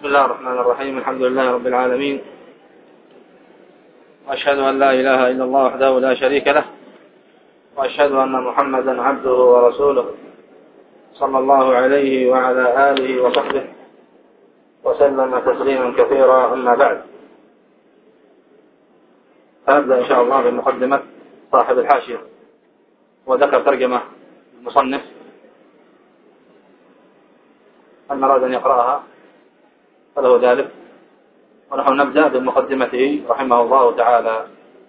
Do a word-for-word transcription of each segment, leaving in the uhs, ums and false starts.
بسم الله الرحمن الرحيم. الحمد لله رب العالمين، وأشهد أن لا إله إلا الله وحده لا شريك له، وأشهد أن محمدا عبده ورسوله صلى الله عليه وعلى آله وصحبه وسلم تسليما كثيرا. أما بعد، فنبدأ إن شاء الله بمقدمة صاحب الحاشية، وذكر ترجمة المصنف. من أراد أن يقرأها فله ذلك، ونحن نبدأ بمقدمته رحمه الله تعالى.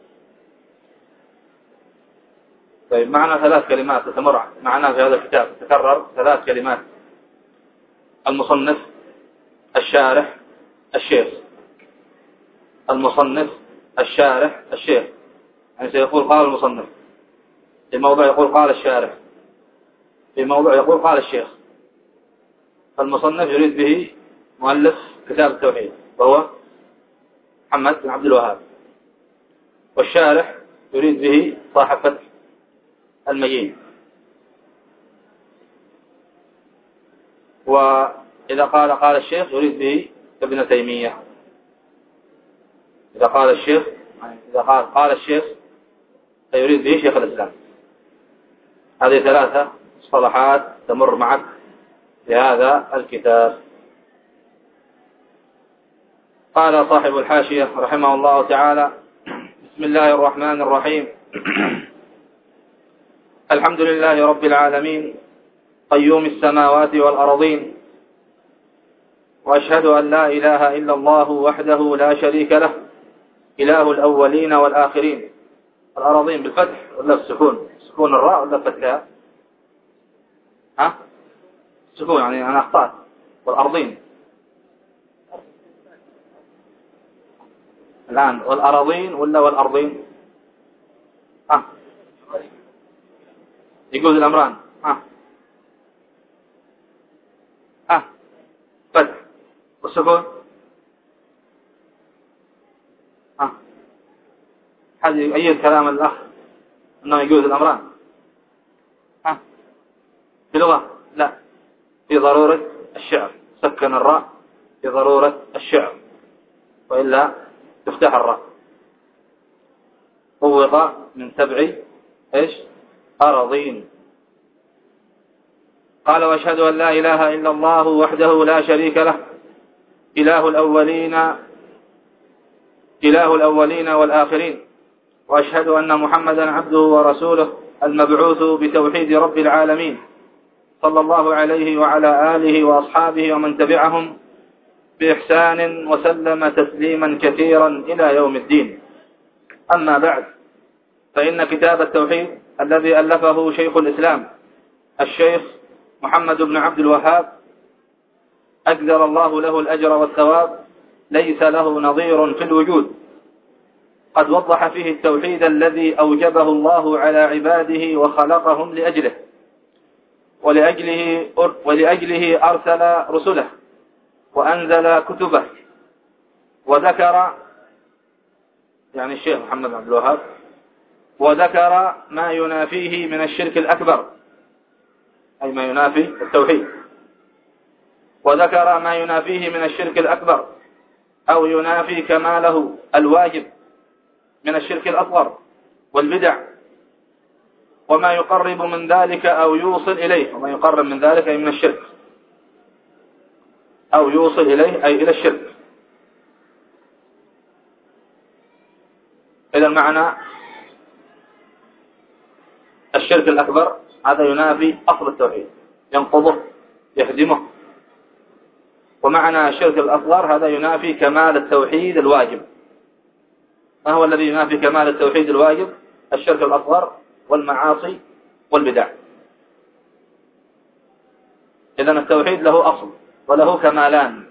طيب، معنا ثلاث كلمات تتمر معنا في هذا الكتاب، تكرر ثلاث كلمات: المصنف، الشارح، الشيخ. المصنف، الشارح، الشيخ، يعني سيقول قال المصنف، في موضع يقول قال الشارح، في موضع يقول قال الشيخ. فالمصنف يريد به مؤلف كتاب التوحيد وهو محمد بن عبد الوهاب، والشارح يريد به صاحب فتح المجيد. وإذا قال قال الشيخ يريد به ابن تيمية. إذا قال الشيخ إذا قال قال الشيخ فيريد به شيخ الإسلام. هذه ثلاثة مصطلحات تمر معك في هذا الكتاب. قال صاحب الحاشية رحمه الله تعالى: بسم الله الرحمن الرحيم. الحمد لله رب العالمين، قيوم السماوات والأرضين، وأشهد أن لا إله إلا الله وحده لا شريك له، إله الأولين والآخرين. الأراضين بالفتح ولا بالسكون؟ سكون الراء ولا فتحها؟ ها؟ سكون، يعني أنا أخطأت. والأرضين الآن، والأراضين ولا والأرضين؟ ها؟ يقول الأمران. ها؟ ها؟ فتح والسكون. ها؟ هذا يؤيد كلام الأخ أنه يجوز الأمران. ها؟ في لغة لا، في ضرورة الشعر، سكن الراء في ضرورة الشعر، وإلا تفتح الراء. فوض من سبع إيش أراضين. قال: وأشهد أن لا إله إلا الله وحده لا شريك له، إله الأولين إله الأولين والآخرين، وأشهد أن محمدا عبده ورسوله المبعوث بتوحيد رب العالمين، صلى الله عليه وعلى آله وأصحابه ومن تبعهم بإحسان وسلم تسليما كثيرا إلى يوم الدين. أما بعد، فإن كتاب التوحيد الذي ألفه شيخ الإسلام الشيخ محمد بن عبد الوهاب أجزل الله له الأجر والثواب، ليس له نظير في الوجود. قد وضح فيه التوحيد الذي أوجبه الله على عباده وخلقهم لأجله، ولأجله, ولأجله أرسل رسله وأنزل كتبه، وذكر يعني الشيخ محمد بن عبد الوهاب وذكر ما ينافيه من الشرك الأكبر، أي ما ينافي التوحيد، وذكر ما ينافيه من الشرك الأكبر أو ينافي كماله الواجب من الشرك الأصغر والبدع، وما يقرب من ذلك أو يوصل إليه، وما يقرب من ذلك أي من الشرك أو يوصل إليه أي إلى الشرك. إذا المعنى الشرك الأكبر هذا ينافي أصل التوحيد، ينقضه يهدمه. ومعنى الشرك الأصغر هذا ينافي كمال التوحيد الواجب. ما هو الذي ينافي كمال التوحيد الواجب؟ الشرك الأصغر والمعاصي والبدع. إذن التوحيد له أصل وله كمالان،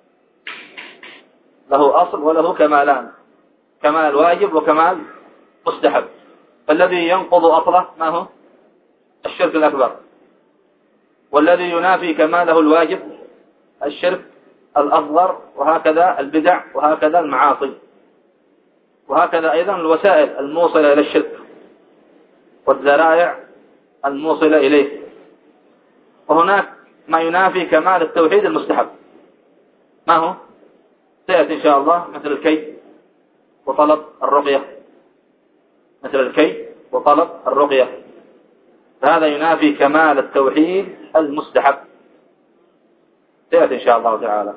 له أصل وله كمالان، كمال واجب وكمال مستحب. فالذي ينقض أصله ما هو؟ الشرك الأكبر. والذي ينافي كماله الواجب الشرك الأصغر، وهكذا البدع، وهكذا المعاصي، وهكذا أيضا الوسائل الموصلة إلى الشرك والذرائع الموصلة إليه. وهناك ما ينافي كمال التوحيد المستحب. ما هو؟ سيأتي إن شاء الله مثل الكي وطلب الرقية، مثل الكي وطلب الرقية، فهذا ينافي كمال التوحيد المستحب، سيأتي إن شاء الله تعالى.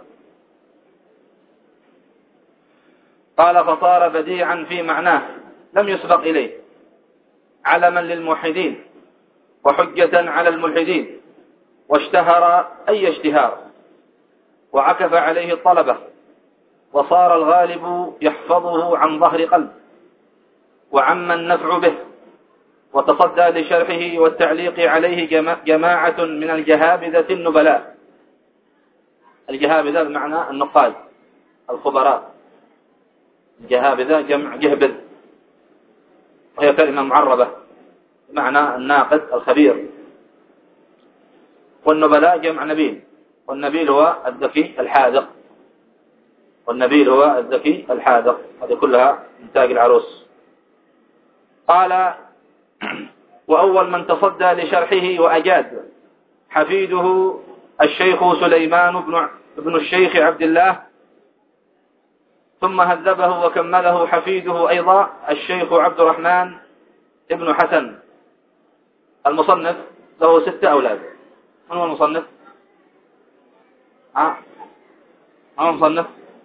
قال فصار بديعا في معناه لم يسبق إليه، علما للموحدين وحجة على الملحدين، واشتهر أي اشتهار، وعكف عليه الطلبة، وصار الغالب يحفظه عن ظهر قلب، وعم النفع به، وتصدى لشرحه والتعليق عليه جماعة من الجهابذة النبلاء. الجهابذة بمعنى النقاد الخبراء، الجهابذة جمع جهبذ، وهي كلمة معربة بمعنى الناقد الخبير، والنبلاء جمع نبيل، والنبيل هو الذكي الحاذق، والنبيل هو الذكي الحاذق، هذه كلها من تاج العروس. قال وأول من تصدى لشرحه وأجاد حفيده الشيخ سليمان بن ابن الشيخ عبد الله، ثم هذبه وكمله حفيده أيضا الشيخ عبد الرحمن ابن حسن. المصنف له ستة أولاد. من هو المصنف؟ ها؟ من هو المصنف؟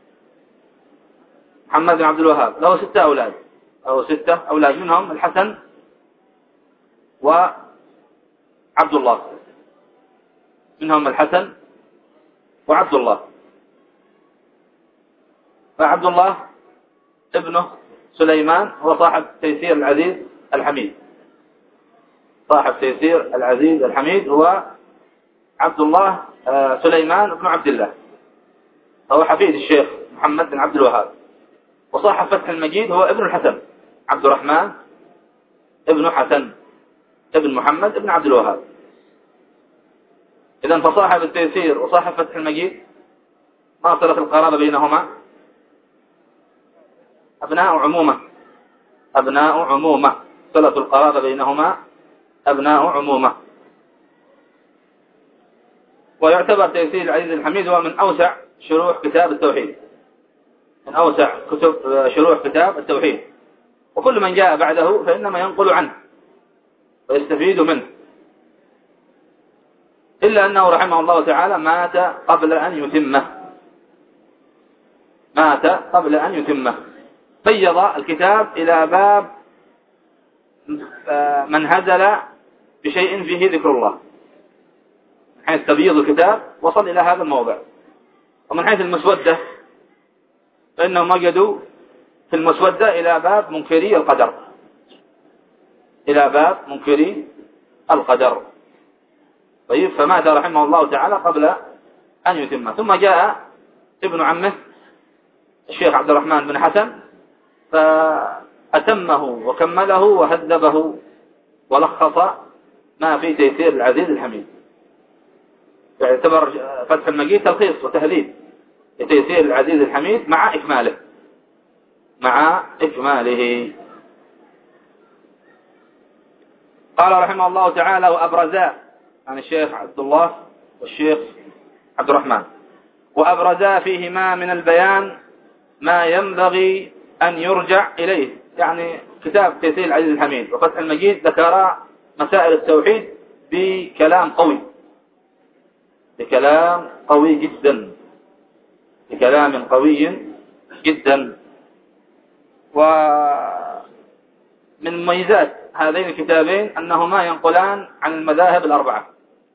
محمد بن عبد الوهاب، له ستة أولاد، أو ستة أولاد، منهم الحسن وعبد الله، منهم الحسن وعبد الله. فعبد الله ابنه سليمان هو صاحب تيسير العزيز الحميد، صاحب تيسير العزيز الحميد هو عبد الله سليمان بن عبد الله، هو حفيد الشيخ محمد بن عبد الوهاب. وصاحب فتح المجيد هو ابن الحسن عبد الرحمن ابن حسن ابن محمد ابن عبد الوهاب. إذن فصاحب التيسير وصاحب فتح المجيد ما صلة القرابة بينهما؟ أبناء عمومة، أبناء عمومة، صلة القرابة بينهما أبناء عمومة. ويعتبر تيسير العزيز الحميد هو من أوسع شروح كتاب التوحيد، من أوسع كتب شروح كتاب التوحيد، وكل من جاء بعده فإنما ينقل عنه ويستفيد منه، إلا أنه رحمه الله تعالى مات قبل أن يتمه، مات قبل أن يتمه. فيض الكتاب إلى باب من هزل بشيء فيه ذكر الله، من حيث تبييض الكتاب وصل إلى هذا الموضع. ومن حيث المسودة فإنهم وجدوا في المسودة إلى باب منكري القدر، إلى باب منكري القدر. طيب، فمات رحمه الله تعالى قبل أن يتم. ثم جاء ابن عمه الشيخ عبد الرحمن بن حسن فأتمه وكمله وهذبه ولخص ما في تيسير العزيز الحميد. يعتبر فتح المجيد تلخيص وتهذيب لتيسير العزيز الحميد مع إكماله، مع إكماله. قال رحمه الله تعالى وأبرزا، عن الشيخ عبد الله والشيخ عبد الرحمن، وأبرزا فيهما من البيان ما ينبغي أن يرجع إليه. يعني كتاب تيسير العزيز الحميد وفتح المجيد ذكر مسائل التوحيد بكلام قوي، بكلام قوي جدا، بكلام قوي جدا. ومن مميزات هذين الكتابين أنهما ينقلان عن المذاهب الأربعة،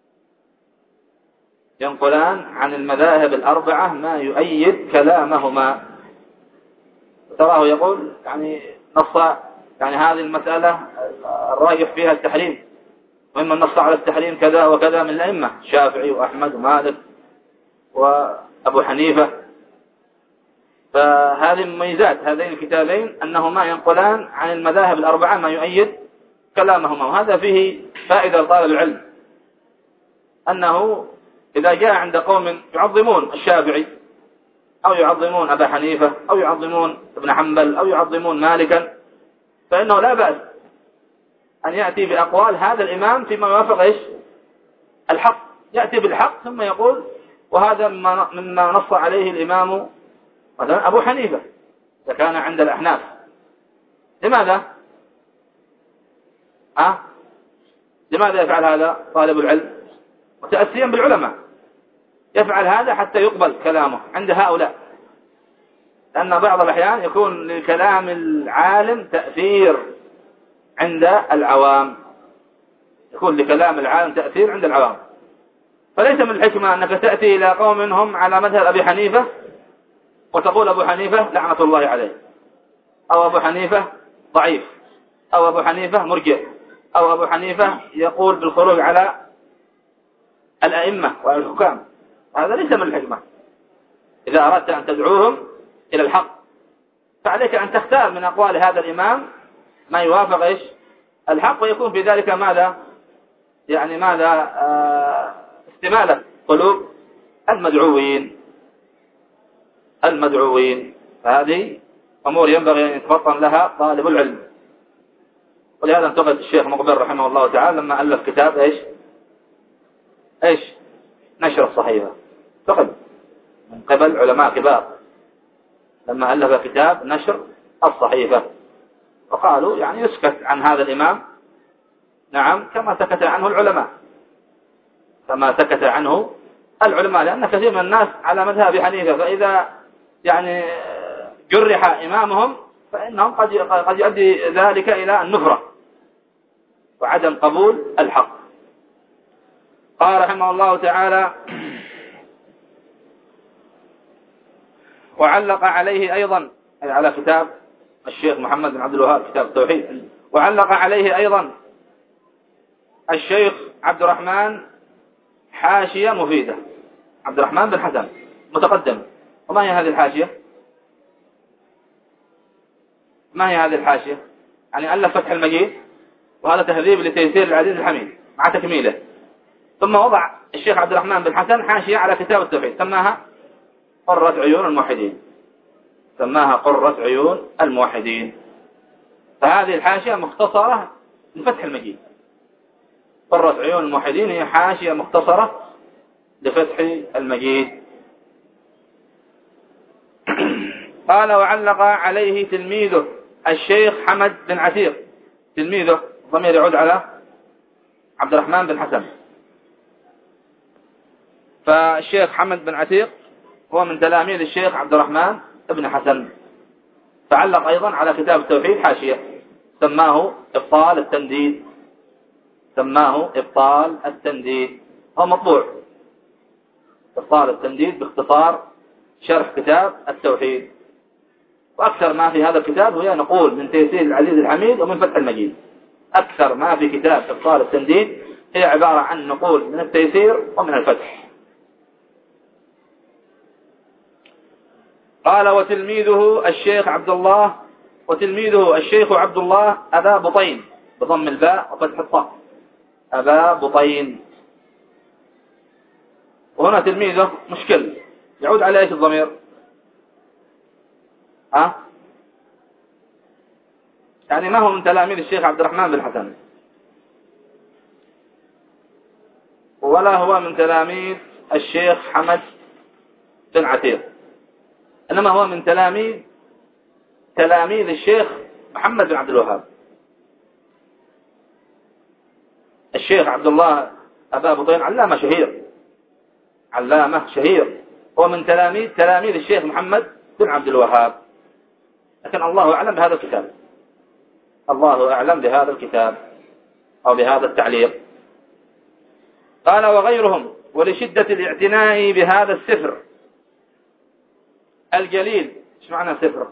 ينقلان عن المذاهب الأربعة ما يؤيد كلامهما. تراه يقول يعني نص يعني هذه المسألة الراجح فيها التحريم، وممن نص على التحريم كذا وكذا من الأئمة الشافعي وأحمد ومالك وأبو حنيفة. فهذه مميزات هذين الكتابين أنهما ينقلان عن المذاهب الأربعة ما يؤيد كلامهما. وهذا فيه فائدة لطالب العلم، أنه إذا جاء عند قوم يعظمون الشافعي أو يعظمون أبا حنيفة أو يعظمون ابن حنبل أو يعظمون مالكا، فإنه لا بأس أن يأتي بأقوال هذا الإمام فيما يوافق إيش؟ الحق. يأتي بالحق ثم يقول وهذا مما نص عليه الإمام مثلا أبو حنيفة إذا كان عند الأحناف. لماذا؟ أه؟ لماذا يفعل هذا طالب العلم؟ متأسيا بالعلماء، يفعل هذا حتى يقبل كلامه عند هؤلاء، لأن بعض الأحيان يكون لكلام العالم تأثير عند العوام، يكون لكلام العالم تأثير عند العوام. فليس من الحكمة أنك تأتي إلى قوم هم على مذهب أبي حنيفة وتقول أبو حنيفة لعنة الله عليه، أو أبو حنيفة ضعيف، أو أبو حنيفة مرجع، أو أبو حنيفة يقول بالخروج على الأئمة والحكام. هذا ليس من الحكمة. إذا أردت أن تدعوهم إلى الحق فعليك أن تختار من أقوال هذا الإمام ما يوافق إيش الحق، ويكون في ذلك ماذا يعني ماذا آه استمالة قلوب المدعوين المدعوين. فهذه أمور ينبغي أن يتفطن لها طالب العلم. ولهذا انتقد الشيخ مقبل رحمه الله تعالى لما ألف كتاب إيش إيش نشر الصحيفة، انتقد من قبل علماء كبار لما ألف كتاب نشر الصحيفة، وقالوا يعني يسكت عن هذا الإمام نعم كما سكت عنه العلماء كما سكت عنه العلماء لأن كثير من الناس على مذهب حنيفة، فإذا يعني جرح إمامهم فإنهم قد قد يؤدي ذلك إلى النفرة وعدم قبول الحق. قال رحمه الله تعالى: وعلق عليه أيضا أي على كتاب الشيخ محمد بن عبد الوهاب كتاب التوحيد، وعلق عليه أيضا الشيخ عبد الرحمن حاشية مفيدة، عبد الرحمن بن حسن متقدم. وما هي هذه الحاشية؟ ما هي هذه الحاشية؟ يعني ألف فتح المجيد، وهذا تهذيب لتيسير العزيز الحميد مع تكميله. ثم وضع الشيخ عبد الرحمن بن حسن حاشية على كتاب التوحيد سماها قرة عيون الموحدين سماها قرة عيون الموحدين. فهذه الحاشية مختصرة لفتح المجيد. قرة عيون الموحدين هي حاشية مختصرة لفتح المجيد. قال: وعلق عليه تلميذه الشيخ حمد بن عتيق. تلميذه ضمير يعود على عبد الرحمن بن حسن. فالشيخ حمد بن عتيق هو من تلاميذ الشيخ عبد الرحمن بن حسن. فعلق أيضا على كتاب التوحيد حاشية سماه إبطال التنديد سماه إبطال التنديد هو مطبوع إبطال التنديد باختصار شرح كتاب التوحيد. وأكثر ما في هذا الكتاب هي نقول من تيسير العزيز الحميد ومن فتح المجيد. أكثر ما في كتاب إبطال التنديد هي عبارة عن نقول من التيسير ومن الفتح. قال: وتلميذه الشيخ عبد الله وتلميذه الشيخ عبد الله أبا بطين بضم الباء وفتح الطاء أبا بطين. وهنا تلميذه مشكل يعود على ايش الضمير؟ ها؟ يعني ما هو من تلاميذ الشيخ عبد الرحمن بن حسن ولا هو من تلاميذ الشيخ حمد بن عتيق، إنما هو من تلاميذ تلاميذ الشيخ محمد بن عبد الوهاب. الشيخ عبد الله أبا بطين علامة شهير علامة شهير هو من تلاميذ تلاميذ الشيخ محمد بن عبد الوهاب، لكن الله أعلم بهذا الكتاب الله أعلم بهذا الكتاب أو بهذا التعليق. قال: وغيرهم ولشدة الاعتناء بهذا السفر الجليل. ايش معنى سفر؟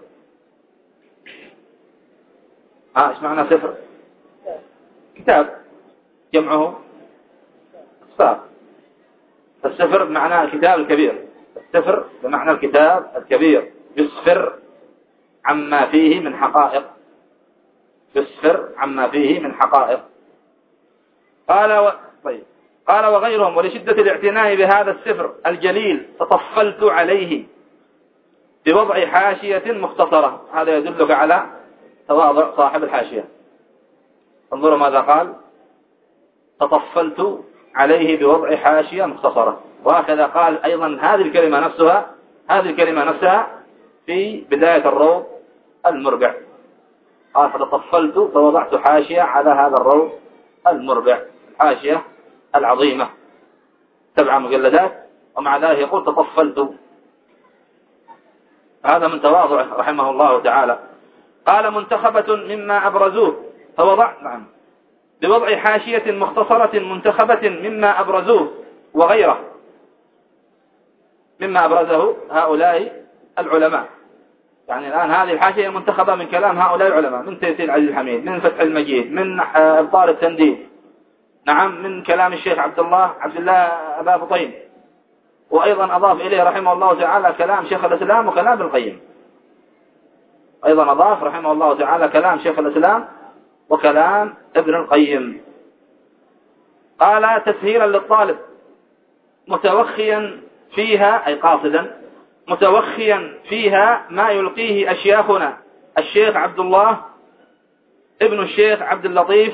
ها ايش معنى سفر؟ كتاب جمعه صار. السفر بمعنى الكتاب الكبير. السفر بمعنى الكتاب الكبير يسفر عما فيه من حقائق يسفر عما فيه من حقائق. قال و... طيب قال: وغيرهم ولشدة الاعتناء بهذا السفر الجليل تطفلت عليه بوضع حاشية مختصرة. هذا يدلك على تواضع صاحب الحاشية. انظروا ماذا قال: تطفلت عليه بوضع حاشية مختصرة. وهكذا قال أيضا هذه الكلمة نفسها هذه الكلمة نفسها في بداية الروض المربع، قال فتطفلت فوضعت حاشية على هذا الروض المربع، الحاشية العظيمة سبع مجلدات، ومع ذلك يقول تطفلت. هذا من تواضعه رحمه الله تعالى. قال منتخبة مما أبرزوه فوضع نعم بوضع حاشية مختصرة منتخبة مما أبرزوه وغيره، مما أبرزه هؤلاء العلماء. يعني الآن هذه الحاشية منتخبة من كلام هؤلاء العلماء، من تيسير العزيز الحميد، من فتح المجيد، من إبطال التنديد، نعم، من كلام الشيخ عبد الله عبد الله أبا فطين، وأيضا أضاف إليه رحمه الله تعالى كلام شيخ الإسلام وكلام ابن القيم. أيضا أضاف رحمه الله تعالى كلام شيخ الإسلام وكلام ابن القيم. قال تسهيلا للطالب متوخيا فيها، أي قاصدا متوخيا فيها ما يلقيه أشياخنا الشيخ عبد الله ابن الشيخ عبد اللطيف،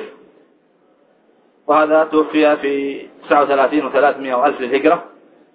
وهذا توفي في تسعة وثلاثين وثلاثمائة وألف للهجرة،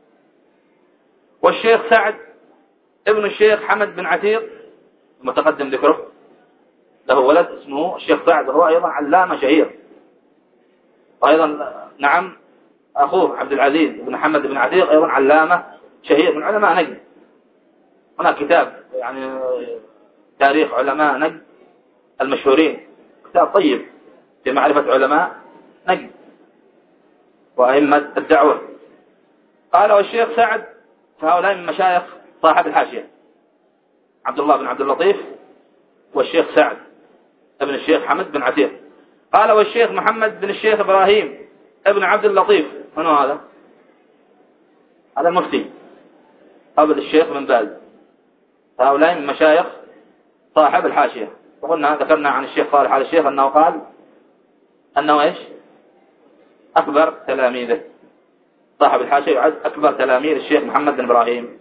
والشيخ سعد ابن الشيخ حمد بن عتيق المتقدم ذكره، له ولد اسمه الشيخ سعد وهو أيضا علامة شهير، وأيضا نعم أخوه عبد العزيز بن حمد بن عتيق أيضا علامة شهير من علماء نجد. هناك كتاب يعني تاريخ علماء نجد المشهورين، كتاب طيب في معرفة علماء نجد وأئمة الدعوة. قال والشيخ سعد فهؤلاء من مشايخ صاحب الحاشية عبد الله بن عبد اللطيف والشيخ سعد ابن الشيخ حمد بن عتيق. قال والشيخ محمد بن الشيخ إبراهيم ابن عبد اللطيف، من هو هذا؟ هذا المفتي قبل الشيخ بن باز. هؤلاء من مشايخ صاحب الحاشية. وقلنا ذكرنا عن الشيخ صالح على الشيخ أنه قال أنه إيش أكبر تلاميذه، صاحب الحاشية يعد أكبر تلاميذ الشيخ محمد بن إبراهيم.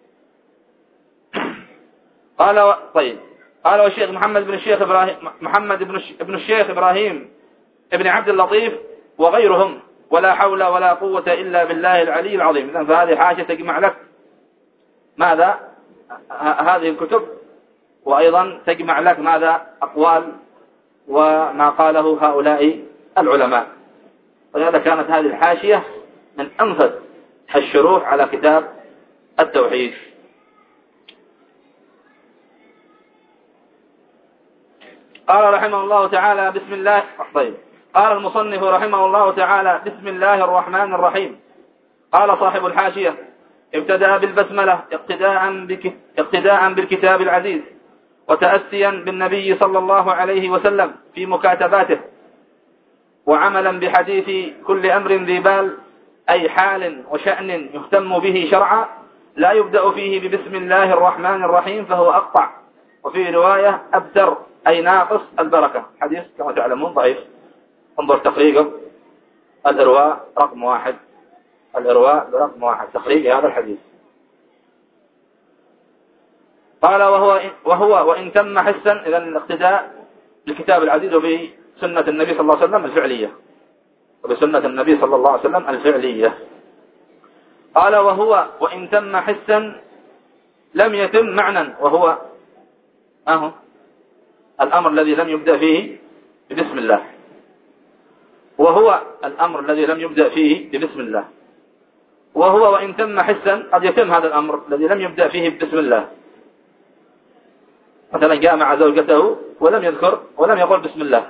قال و... طيب قال والشيخ محمد بن الشيخ إبراهيم محمد بن الش... ابن الشيخ إبراهيم ابن عبد اللطيف وغيرهم، ولا حول ولا قوة إلا بالله العلي العظيم. إذن فهذه حاشية تجمع لك ماذا هذه الكتب، وأيضا تجمع لك ماذا أقوال وما قاله هؤلاء العلماء. ولهذا كانت هذه الحاشية من أنفس الشروح على كتاب التوحيد. قال رحمه الله تعالى بسم الله طيب قال المصنف رحمه الله تعالى بسم الله الرحمن الرحيم. قال صاحب الحاشية ابتدأ بالبسملة اقتداء, بك... اقتداء بالكتاب العزيز وتأسيا بالنبي صلى الله عليه وسلم في مكاتباته، وعملا بحديث كل أمر ذي بال، أي حال وشأن يهتم به شرعا لا يبدأ فيه ببسم الله الرحمن الرحيم فهو أقطع، وفي رواية أبتر أي ناقص البركة. حديث كما تعلمون ضعيف، انظر تخريجه الإرواء رقم واحد، الإرواء رقم واحد تخريج هذا الحديث. قال وهو وهو وإن تم حسا، إذا الاقتداء بالكتاب العزيز وبسنة النبي صلى الله عليه وسلم الفعلية، وبسنة النبي صلى الله عليه وسلم الفعلية. قال وهو وإن تم حسا لم يتم معنى، وهو أهو الأمر الذي لم يبدأ فيه بسم الله، وهو الأمر الذي لم يبدأ فيه بسم الله. وهو وإن تم حسا قد يتم هذا الأمر الذي لم يبدأ فيه بسم الله، مثلا جاء مع زوجته ولم يذكر ولم يقول بسم الله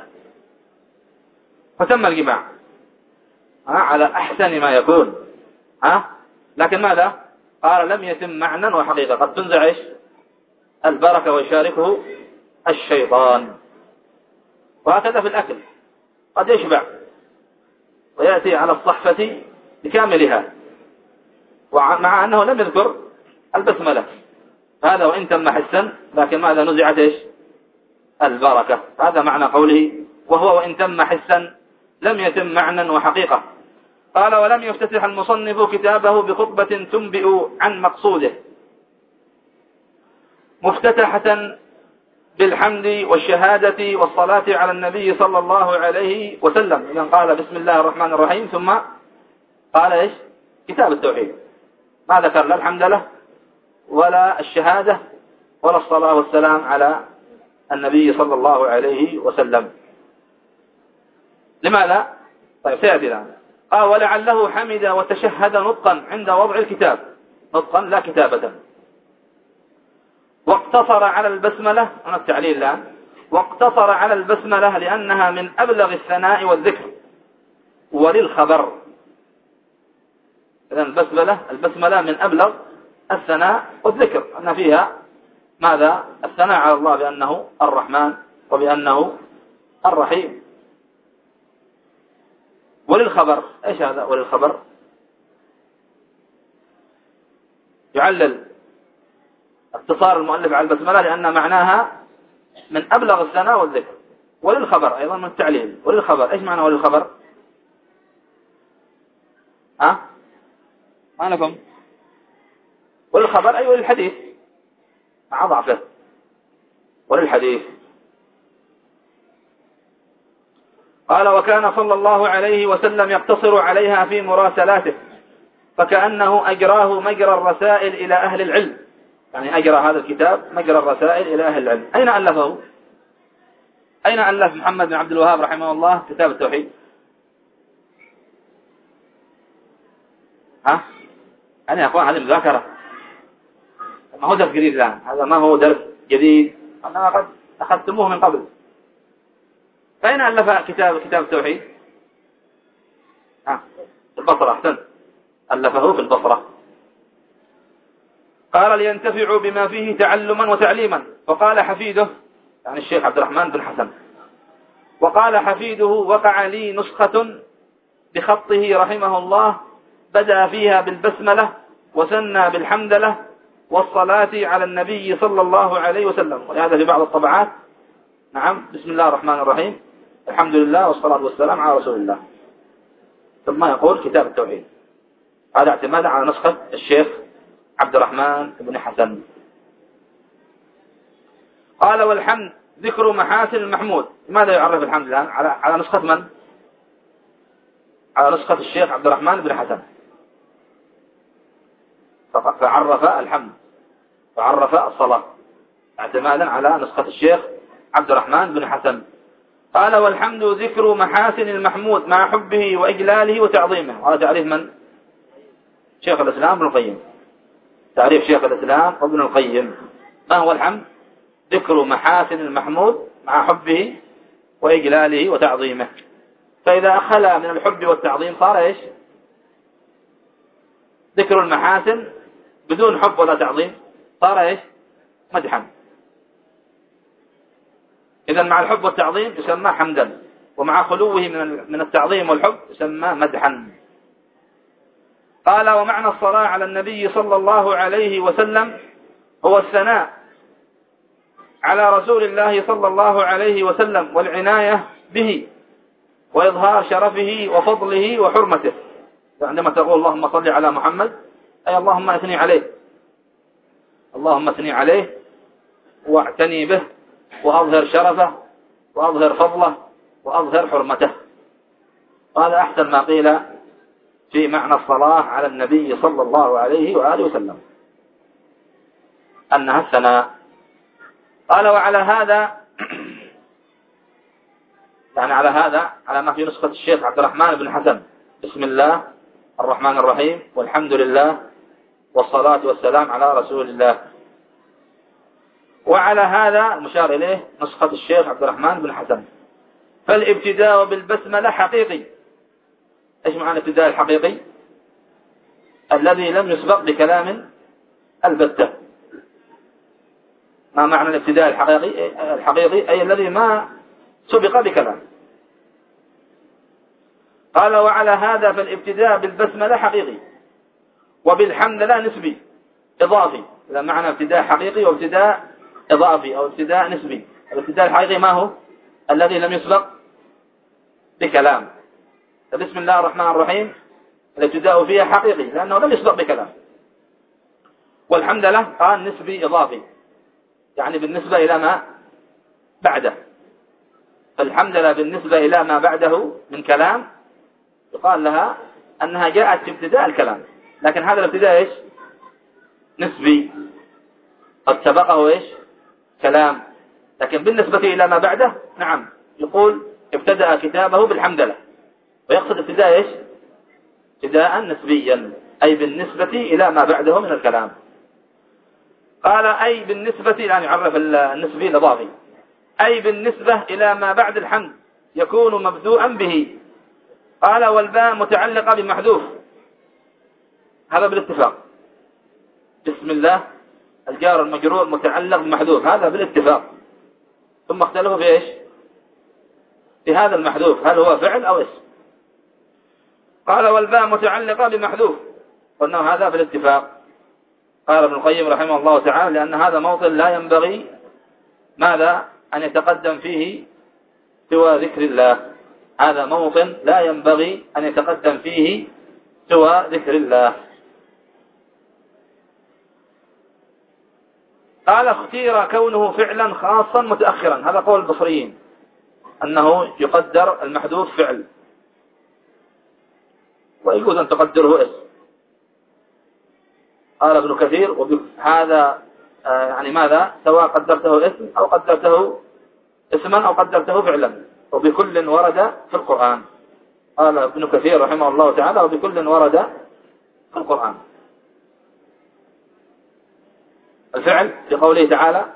فتم الجماع على أحسن ما يكون، ها لكن ماذا قال لم يتم معنى وحقيقة، قد تنزع إيش البركة ويشاركه الشيطان. وهكذا في الأكل قد يشبع ويأتي على الصحفة بكاملها ومع أنه لم يذكر البسملة، هذا وإن تم حسا لكن ماذا نزعت إيش البركة. هذا معنى قوله وهو وإن تم حسا لم يتم معنى وحقيقة. قال ولم يفتتح المصنف كتابه بخطبة تنبئ عن مقصوده مفتتحة بالحمد والشهادة والصلاة على النبي صلى الله عليه وسلم. إذن قال بسم الله الرحمن الرحيم ثم قال إيش كتاب التوحيد، ما ذكر لا الحمد لله ولا الشهادة ولا الصلاة والسلام على النبي صلى الله عليه وسلم. لماذا؟ طيب سيأتي الآن. قال ولعله حمد وتشهد نطقا عند وضع الكتاب، نطقا لا كتابة. واقتصر على البسملة، هنا التعليل الآن، واقتصر على البسملة لأنها من أبلغ الثناء والذكر وللخبر. إذن البسملة البسملة من أبلغ الثناء والذكر، أن فيها ماذا؟ الثناء على الله بأنه الرحمن وبأنه الرحيم. وللخبر، إيش هذا وللخبر؟ يعلل اقتصار المؤلف على البسملة لأن معناها من أبلغ الثناء والذكر. وللخبر أيضا من التعليل. وللخبر، إيش معنى وللخبر؟ ها؟ ما لكم؟ وللخبر أي وللحديث مع ضعفه، وللحديث. قال وكان صلى الله عليه وسلم يقتصر عليها في مراسلاته، فكأنه أجراه مجرى الرسائل إلى أهل العلم، يعني أجرى هذا الكتاب مجرى الرسائل إلى أهل العلم. أين ألفه؟ أين ألف محمد بن عبد الوهاب رحمه الله كتاب التوحيد؟ ها؟ أنا يا أخوان هذه مذاكرة، ما هو درس جديد الآن، هذا ما هو درس جديد، أنا قد أخذتموه من قبل. فأين ألف كتاب كتاب التوحيد؟ ها؟ في البصرة. أحسن، ألفه في البصرة. قال لينتفعوا بما فيه تعلما وتعليما. وقال حفيده، يعني الشيخ عبد الرحمن بن حسن، وقال حفيده وقع لي نسخة بخطه رحمه الله بدأ فيها بالبسملة وثنى بالحمدلة والصلاة على النبي صلى الله عليه وسلم. ولهذا في بعض الطبعات نعم بسم الله الرحمن الرحيم الحمد لله والصلاة والسلام على رسول الله، ثم يقول كتاب التوحيد. هذا اعتمادا على نسخة الشيخ عبد الرحمن بن حسن. قال والحمد ذكر محاسن المحمود. لماذا يعرف الحمد الآن؟ على على نسخة من؟ على نسخة الشيخ عبد الرحمن بن حسن، فعرف الحمد وعرف الصلاة اعتمادا على نسخة الشيخ عبد الرحمن بن حسن. قال والحمد ذكر محاسن المحمود مع حبه وإجلاله وتعظيمه. هذا تعريف من؟ شيخ الإسلام ابن القيم. تعريف شيخ الإسلام ابن القيم. ما هو الحمد؟ ذكر محاسن المحمود مع حبه وإجلاله وتعظيمه. فإذا أخلى من الحب والتعظيم صار إيش؟ ذكر المحاسن بدون حب ولا تعظيم صار إيش؟ مدحا. إذا مع الحب والتعظيم يسمى حمدا، ومع خلوه من من التعظيم والحب يسمى مدحا. قال ومعنى الصلاة على النبي صلى الله عليه وسلم هو الثناء على رسول الله صلى الله عليه وسلم والعناية به وإظهار شرفه وفضله وحرمته. عندما تقول اللهم صل على محمد أي اللهم أثني عليه، اللهم أثني عليه واعتني به وأظهر شرفه وأظهر فضله وأظهر حرمته. هذا أحسن ما قيل في معنى الصلاة على النبي صلى الله عليه وآله وسلم، أنها الثناء. قال وعلى هذا يعني على هذا على ما في نسخة الشيخ عبد الرحمن بن حسن بسم الله الرحمن الرحيم والحمد لله والصلاة والسلام على رسول الله. وعلى هذا المشار إليه نسخة الشيخ عبد الرحمن بن حسن. فالابتداء بالبسملة حقيقي. إيش معنى الابتداء الحقيقي؟ الذي لم يسبق بكلام البتة. ما معنى الابتداء الحقيقي؟ الحقيقي أي الذي ما سبق بكلام. قال وعلى هذا فالابتداء بالبسملة حقيقي وبالحمد لا نسبي إضافي. إذا معنى ابتداء حقيقي وابتداء إضافي أو ابتداء نسبي. الابتداء الحقيقي ما هو؟ الذي لم يسبق بكلام. بسم الله الرحمن الرحيم الابتداء فيها حقيقي لأنه لم يسبق بكلام. والحمد لله قال نسبي إضافي، يعني بالنسبة إلى ما بعده. فالحمد لله بالنسبة إلى ما بعده من كلام يقال لها أنها جاءت في ابتداء الكلام لكن هذا الابتداء إيش؟ نسبي، قد سبقه إيش؟ كلام. لكن بالنسبة إلى ما بعده نعم يقول ابتدأ كتابه بالحمدلة، ويقصد ابتداء إيش؟ ابتداء نسبيا، أي بالنسبة إلى ما بعده من الكلام. قال أي بالنسبة، يعني يعرف النسبي الإضافي، أي بالنسبة إلى ما بعد الحمد يكون مبدوءا به. قال والباء متعلقة بمحذوف، هذا بالاتفاق. بسم الله الجار المجرور متعلق بمحذوف، هذا بالاتفاق. ثم اختلفوا في إيش؟ في هذا المحذوف هل هو فعل أو اسم. قال والباء متعلقة بمحذوف، قلنا هذا بالاتفاق. قال ابن القيم رحمه الله تعالى لأن هذا موطن لا ينبغي ماذا أن يتقدم فيه سوى ذكر الله، هذا موطن لا ينبغي أن يتقدم فيه سوى ذكر الله. قال اختير كونه فعلا خاصا متأخرا، هذا قول البصريين أنه يقدر المحذوف فعل، ويجوز أن تقدره اسم. قال ابن كثير هذا يعني ماذا سواء قدرته اسم أو قدرته اسما أو قدرته فعلا، وبكل ورد في القرآن. قال ابن كثير رحمه الله تعالى وبكل ورد في القرآن. الفعل في قوله تعالى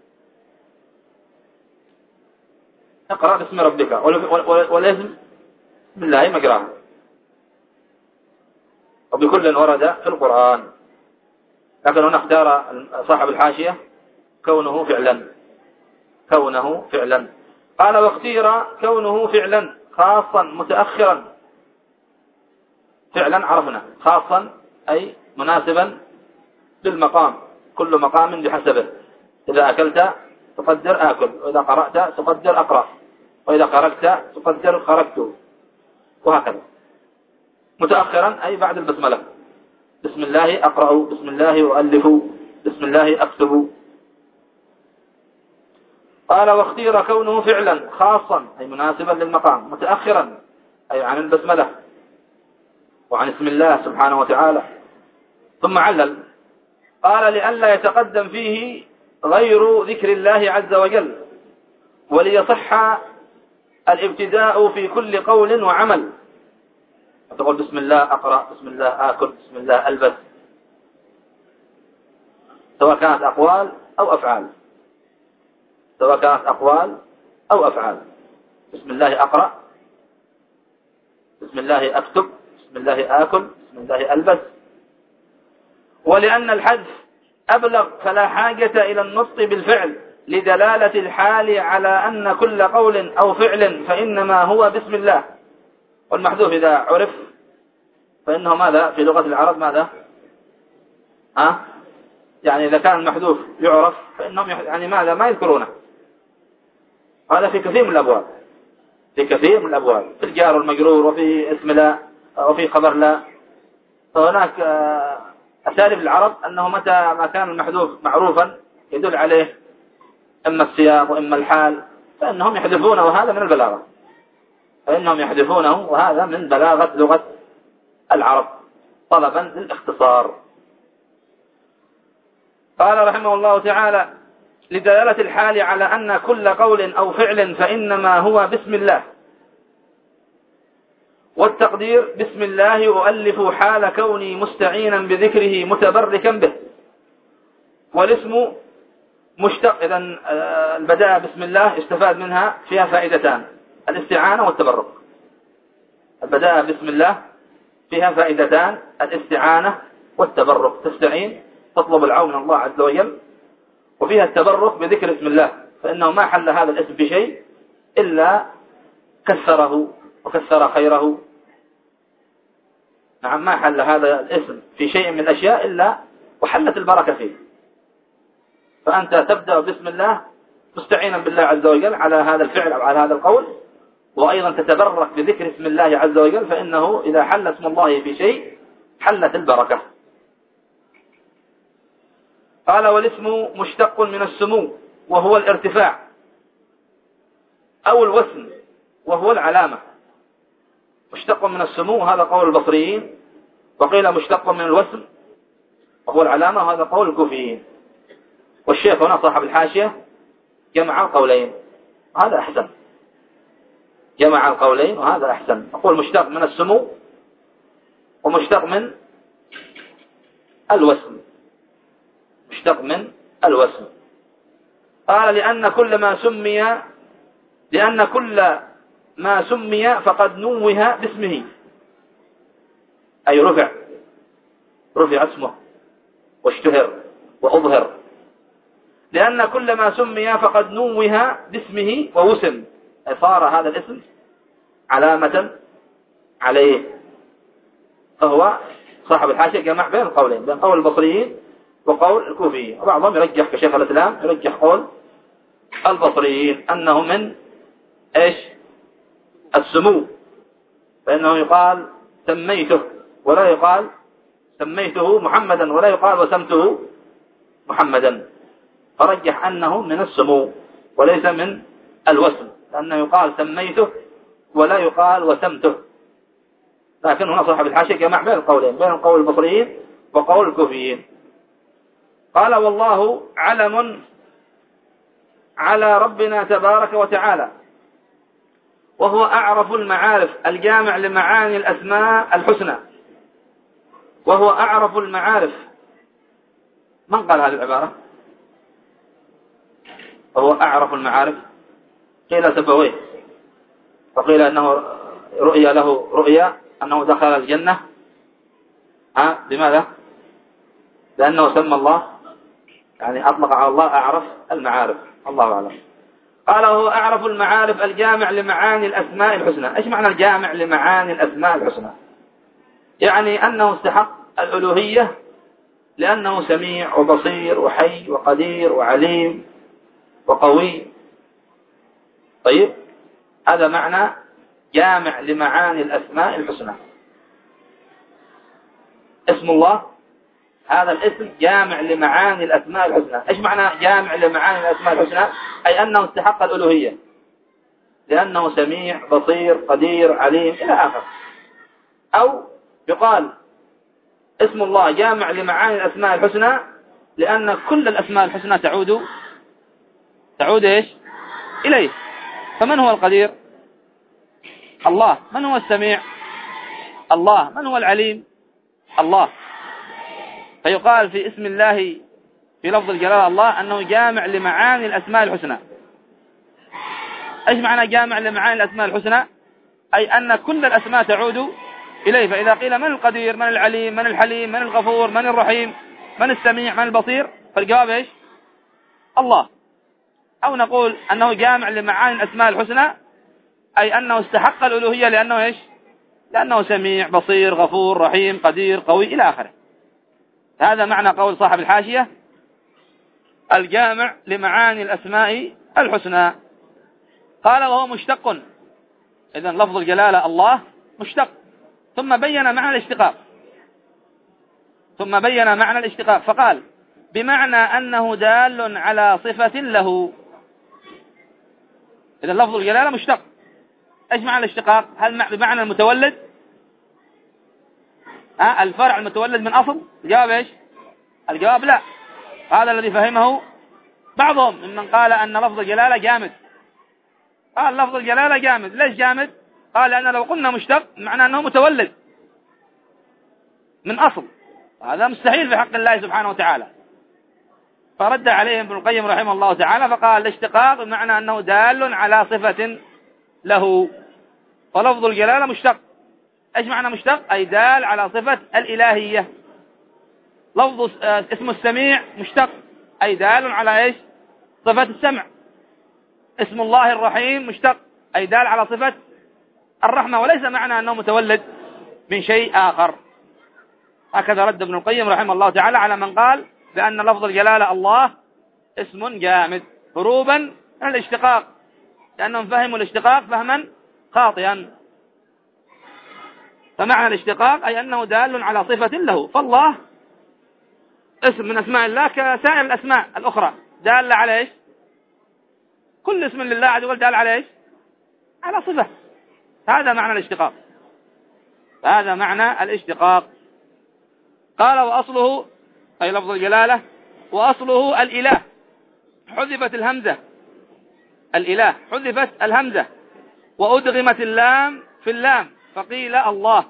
اقرأ باسم ربك، والاسم بسم الله مجراه، وبكل ورد في القرآن. لكن هنا اختار صاحب الحاشية كونه فعلا، كونه فعلا. قال واختير كونه فعلا خاصا متأخرا، فعلا عرفنا خاصا أي مناسبا للمقام، كل مقام بحسبه. إذا أكلت تقدر آكل، وإذا قرأت تقدر أقرأ، وإذا خرجت تقدر خرجت، وهكذا. متأخرا أي بعد البسملة، بسم الله أقرأ، بسم الله أؤلف، بسم الله أكتب. قال واختير كونه فعلا خاصا أي مناسبا للمقام، متأخرا أي عن البسملة وعن اسم الله سبحانه وتعالى. ثم علل قال لئلا يتقدم فيه غير ذكر الله عز وجل، وليصح الابتداء في كل قول وعمل. تقول بسم الله أقرأ، بسم الله آكل، بسم الله ألبس، سواء كانت أقوال أو أفعال، سواء كانت أقوال أو أفعال. بسم الله أقرأ، بسم الله أكتب، بسم الله آكل، بسم الله ألبس. ولأن الحذف أبلغ فلا حاجة إلى النطق بالفعل، لدلالة الحال على أن كل قول أو فعل فإنما هو بسم الله. والمحذوف إذا عرف فإنه ماذا في لغة العرب ماذا أه؟ يعني إذا كان المحذوف يعرف فإنهم يعني ماذا ما يذكرونه. هذا في كثير من الأبواب، في كثير من الأبواب، في الجار والمجرور، وفي اسم لا، وفي خبر لا. فهناك أساليب العرب أنه متى ما كان المحذوف معروفا يدل عليه إما السياق وإما الحال فإنهم يحذفونه، وهذا من البلاغة، فإنهم يحذفونه وهذا من بلاغة لغة العرب طلبا للاختصار. قال رحمه الله تعالى لدلالة الحال على أن كل قول أو فعل فإنما هو بسم الله. والتقدير بسم الله أؤلف حال كوني مستعينا بذكره متبركا به. والاسم مشتق، إذا البداء بسم الله استفاد منها فيها فائدتان، الاستعانة والتبرك. البداء بسم الله فيها فائدتان، الاستعانة والتبرك، تستعين تطلب العون من الله عز وجل، وفيها التبرك بذكر اسم الله، فإنه ما حل هذا الاسم بشيء إلا كثره وكثر خيره. نعم ما حل هذا الاسم في شيء من الأشياء إلا وحلت البركة فيه. فأنت تبدأ بسم الله مستعينا بالله عز وجل على هذا الفعل أو على هذا القول، وأيضا تتبرك بذكر اسم الله عز وجل، فإنه إذا حل اسم الله في شيء حلت البركة. قال والاسم مشتق من السمو وهو الارتفاع، أو الوسن وهو العلامة. مشتق من السمو هذا قول البصريين، وقيل مشتق من الوسم وهو العلامة، وهذا قول الكوفيين. والشيخ هنا صاحب الحاشية جمع القولين، هذا أحسن، جمع القولين وهذا أحسن. أقول مشتق من السمو ومشتق من الوسم، مشتق من الوسم. قال لأن كل ما سمي لأن كل ما سمي فقد نوه باسمه، أي رفع رفع اسمه واشتهر وأظهر. لأن كل ما سمي فقد نوه باسمه ووسم، أي صار هذا الاسم علامة عليه. فهو صاحب الحاشية جمع بين القولين، بين قول البصريين وقول الكوفيين. وبعضهم يرجح كشيخ الإسلام يرجح قول البصريين أنه من إيش السمو، فإنه يقال سميته ولا يقال سميته محمدا ولا يقال وسمته محمدا، فرجح أنه من السمو وليس من الوسم، لأنه يقال سميته ولا يقال وسمته. لكن هنا صاحب الحاشية جمع بين القولين، بين قول البصريين وقول الكوفيين. قال والله علم على ربنا تبارك وتعالى، وهو أعرف المعارف الجامع لمعاني الأسماء الحسنى. وهو أعرف المعارف، من قال هذه العبارة؟ وهو أعرف المعارف، قيل سبويه، فقيل أنه رؤيا له رؤيا أنه دخل الجنة. ها لماذا؟ لأنه سمى الله، يعني أطلق على الله أعرف المعارف، الله أعلم. قال هو أعرف المعارف الجامع لمعاني الأسماء الحسنى. إيش معنى الجامع لمعاني الأسماء الحسنى؟ يعني أنه استحق الألوهية لأنه سميع وبصير وحي وقدير وعليم وقوي. طيب، هذا معنى جامع لمعاني الأسماء الحسنى. اسم الله هذا الاسم جامع لمعاني الأسماء الحسنى. إيش معنى جامع لمعاني الأسماء الحسنى؟ أي أنه استحق الألوهية لأنه سميع بصير قدير عليم إلى آخر. أو يقال اسم الله جامع لمعاني الأسماء الحسنى لأن كل الأسماء الحسنى تعود تعود إيش إليه. فمن هو القدير؟ الله. من هو السميع؟ الله. من هو العليم؟ الله. فيقال في اسم الله في لفظ الجلالة الله أنه جامع لمعاني الأسماء الحسنى. إيش معنى جامع لمعاني الأسماء الحسنى؟ أي أن كل الأسماء تعود إليه. فإذا قيل من القدير، من العليم، من الحليم، من الغفور، من الرحيم، من السميع، من البصير، فالجواب إيش؟ الله. أو نقول أنه جامع لمعاني الأسماء الحسنى أي أنه استحق الألوهية لأنه إيش؟ لأنه سميع بصير غفور رحيم قدير قوي إلى آخره. هذا معنى قول صاحب الحاشية الجامع لمعاني الأسماء الحسنى. قال وهو مشتق. إذن لفظ الجلالة الله مشتق. ثم بين معنى الاشتقاق ثم بين معنى الاشتقاق فقال بمعنى أنه دال على صفة له. إذن لفظ الجلالة مشتق. إيش معنى الاشتقاق؟ هل بمعنى المتولد؟ ها الفرع المتولد من أصل؟ الجواب إيش؟ الجواب لا. هذا الذي فهمه بعضهم ممن قال أن لفظ الجلالة جامد. قال لفظ الجلالة جامد. ليش جامد؟ قال لأن لو قلنا مشتق معناه أنه متولد من أصل، هذا مستحيل في حق الله سبحانه وتعالى. فرد عليهم ابن القيم رحمه الله تعالى فقال الاشتقاق بمعنى أنه دال على صفة له. ولفظ الجلالة مشتق. ايش معنى مشتق؟ اي دال على صفة الالهية. لفظ اسم السميع مشتق اي دال على ايش؟ صفة السمع. اسم الله الرحيم مشتق اي دال على صفة الرحمة، وليس معنى انه متولد من شيء اخر. هكذا رد ابن القيم رحمه الله تعالى على من قال بان لفظ الجلالة الله اسم جامد هروبا من الاشتقاق، لانهم فهموا الاشتقاق فهما خاطئا. فمعنى الاشتقاق أي أنه دال على صفة له. فالله اسم من أسماء الله كسائر الأسماء الأخرى دال على إيش؟ كل اسم لله عز وجل دال على إيش؟ على صفة. هذا معنى الاشتقاق. هذا معنى الاشتقاق. قال وأصله أي لفظ الجلالة وأصله الإله، حذفت الهمزة، الإله حذفت الهمزة وأدغمت اللام في اللام فقيل الله.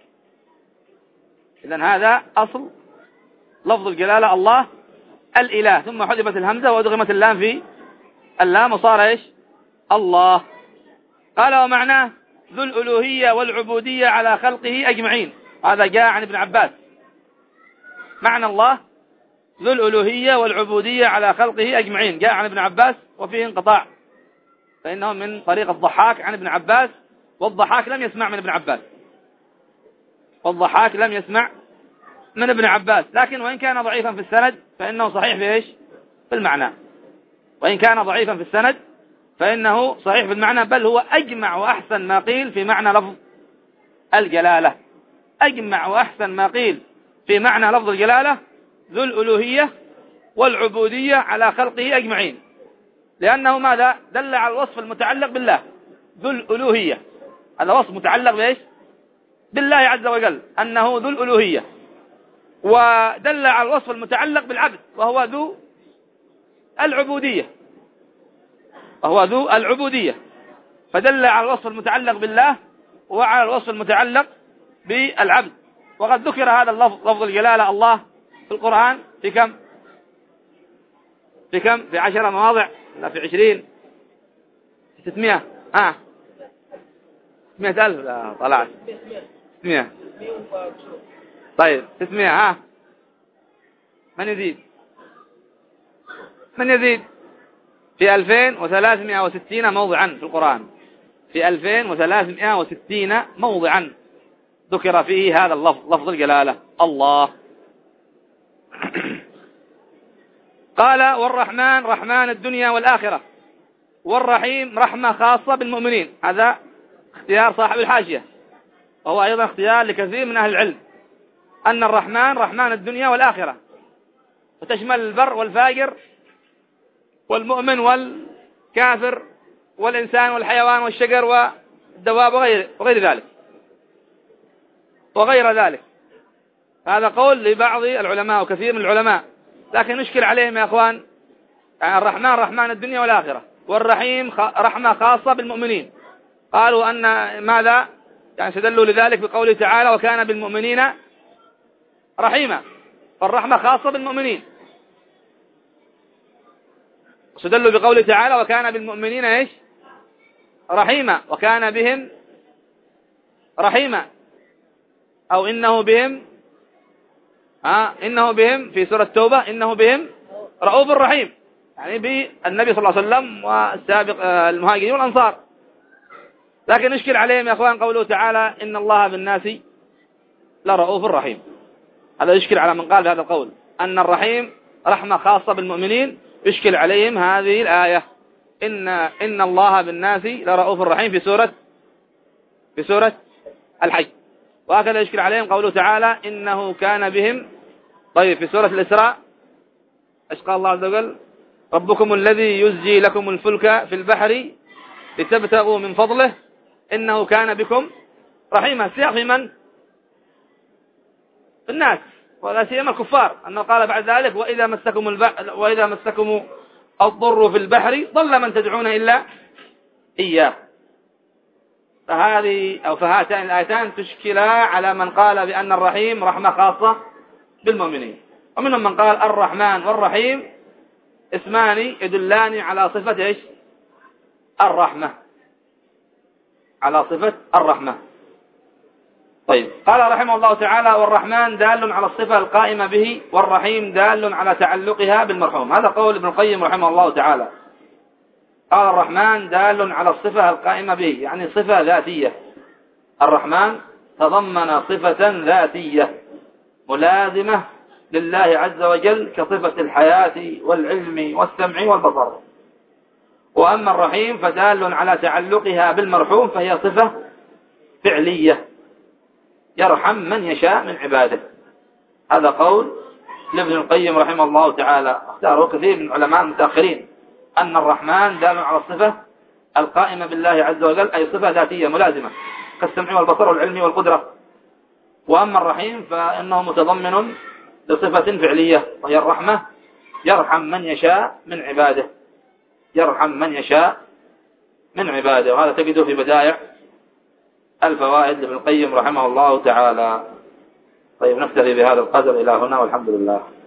إذن هذا أصل لفظ الجلالة الله الإله، ثم حذفت الهمزة وأدغمت اللام في اللام وصار إيش؟ الله. قال ومعناه ذو الألوهية والعبودية على خلقه أجمعين. هذا جاء عن ابن عباس، معنى الله ذو الألوهية والعبودية على خلقه أجمعين، جاء عن ابن عباس وفيه انقطاع، فإنه من طريق الضحاك عن ابن عباس، والضحاك لم يسمع من ابن عباس، والضحاك لم يسمع من ابن عباس، لكن وإن كان ضعيفا في السند فإنه صحيح في إيش؟ في المعنى. وإن كان ضعيفا في السند فإنه صحيح في المعنى، بل هو أجمع وأحسن ما قيل في معنى لفظ الجلالة. أجمع وأحسن ما قيل في معنى لفظ الجلالة ذو الألوهية والعبودية على خلقه أجمعين، لأنه ماذا؟ دل على الوصف المتعلق بالله. ذو الألوهية هذا وصف متعلق بإيش؟ بالله عز وجل، أنه ذو الألوهية، ودل على الوصف المتعلق بالعبد وهو ذو العبودية، وهو ذو العبودية، فدل على الوصف المتعلق بالله وعلى الوصف المتعلق بالعبد. وقد ذكر هذا اللفظ لفظ الجلالة الله في القرآن في كم؟ في كم؟ في عشرة مواضع، لا في عشرين، في ستمائة، ها ستمائة ألف، لا طلعت ستمائة. طيب ستمائة، ها من يزيد؟ من يزيد؟ في ألفين وثلاثمائة وستين موضعا في القرآن، في ألفين وثلاثمائة وستين موضعا ذكر فيه هذا اللفظ لفظ الجلالة الله. قال والرحمن رحمن الدنيا والآخرة، والرحيم رحمة خاصة بالمؤمنين. هذا اختيار صاحب الحاشية، وهو أيضا اختيار لكثير من أهل العلم، أن الرحمن رحمن الدنيا والآخرة، وتشمل البر والفاجر والمؤمن والكافر والإنسان والحيوان والشجر والدواب وغير, وغير ذلك وغير ذلك. هذا قول لبعض العلماء وكثير من العلماء، لكن نشكل عليهم يا أخوان. يعني الرحمن رحمن الدنيا والآخرة، والرحيم رحمة خاصة بالمؤمنين. قالوا أن ماذا؟ يعني استدلوا لذلك بقوله تعالى وكان بالمؤمنين رحيما، فالرحمة خاصة بالمؤمنين. استدلوا بقوله تعالى وكان بالمؤمنين ايش؟ رحيما، وكان بهم رحيما، أو إنه بهم آه إنه بهم في سورة التوبة إنه بهم رؤوف رحيم، يعني بالنبي صلى الله عليه وسلم والسابق آه المهاجرين والأنصار. لكن نشكل عليهم يا أخوان قوله تعالى إن الله بالناس لرؤوف رحيم. هذا يشكل على من قال بهذا القول أن الرحيم رحمة خاصة بالمؤمنين، يشكل عليهم هذه الآية إن إن الله بالناس لرؤوف رحيم في سورة في سورة الحج. وهكذا يشكل عليهم قوله تعالى إنه كان بهم. طيب في سورة الإسراء ايش قال الله عز وجل؟ ربكم الذي يزجي لكم الفلك في البحر لتبتغوا من فضله إنه كان بكم رحيما. السياق في من؟ في الناس، ولا سيما الكفار، أنه قال بعد ذلك وإذا مسكم الب... وإذا مسكم الضر في البحر ضل من تدعون إلا إياه. فهذه أو فهاتان الآيتان تشكلا على من قال بأن الرحيم رحمة خاصة بالمؤمنين، ومنهم من قال الرحمن والرحيم اسمان يدلان على صفة إيش؟ الرحمة، على صفة الرحمة. طيب قال رحمه الله تعالى والرحمن دال على الصفة القائمة به، والرحيم دال على تعلقها بالمرحوم. هذا قول ابن القيم رحمه الله تعالى. قال الرحمن دال على الصفة القائمة به، يعني صفة ذاتية. الرحمن تضمن صفة ذاتية ملازمة لله عز وجل كصفة الحياة والعلم والسمع والبصر. وأما الرحيم فدال على تعلقها بالمرحوم، فهي صفة فعلية يرحم من يشاء من عباده. هذا قول لابن القيم رحمه الله تعالى، اختاره كثير من علماء المتأخرين، أن الرحمن دال على الصفة القائمة بالله عز وجل، أي صفة ذاتية ملازمة كالسمع والبصر والعلم والقدرة. وأما الرحيم فإنه متضمن لصفة فعلية وهي الرحمة، يرحم من يشاء من عباده، يرحم من يشاء من عباده. وهذا تجده في بدائع الفوائد لابن القيم رحمه الله تعالى. طيب نكتفي بهذا القدر إلى هنا والحمد لله.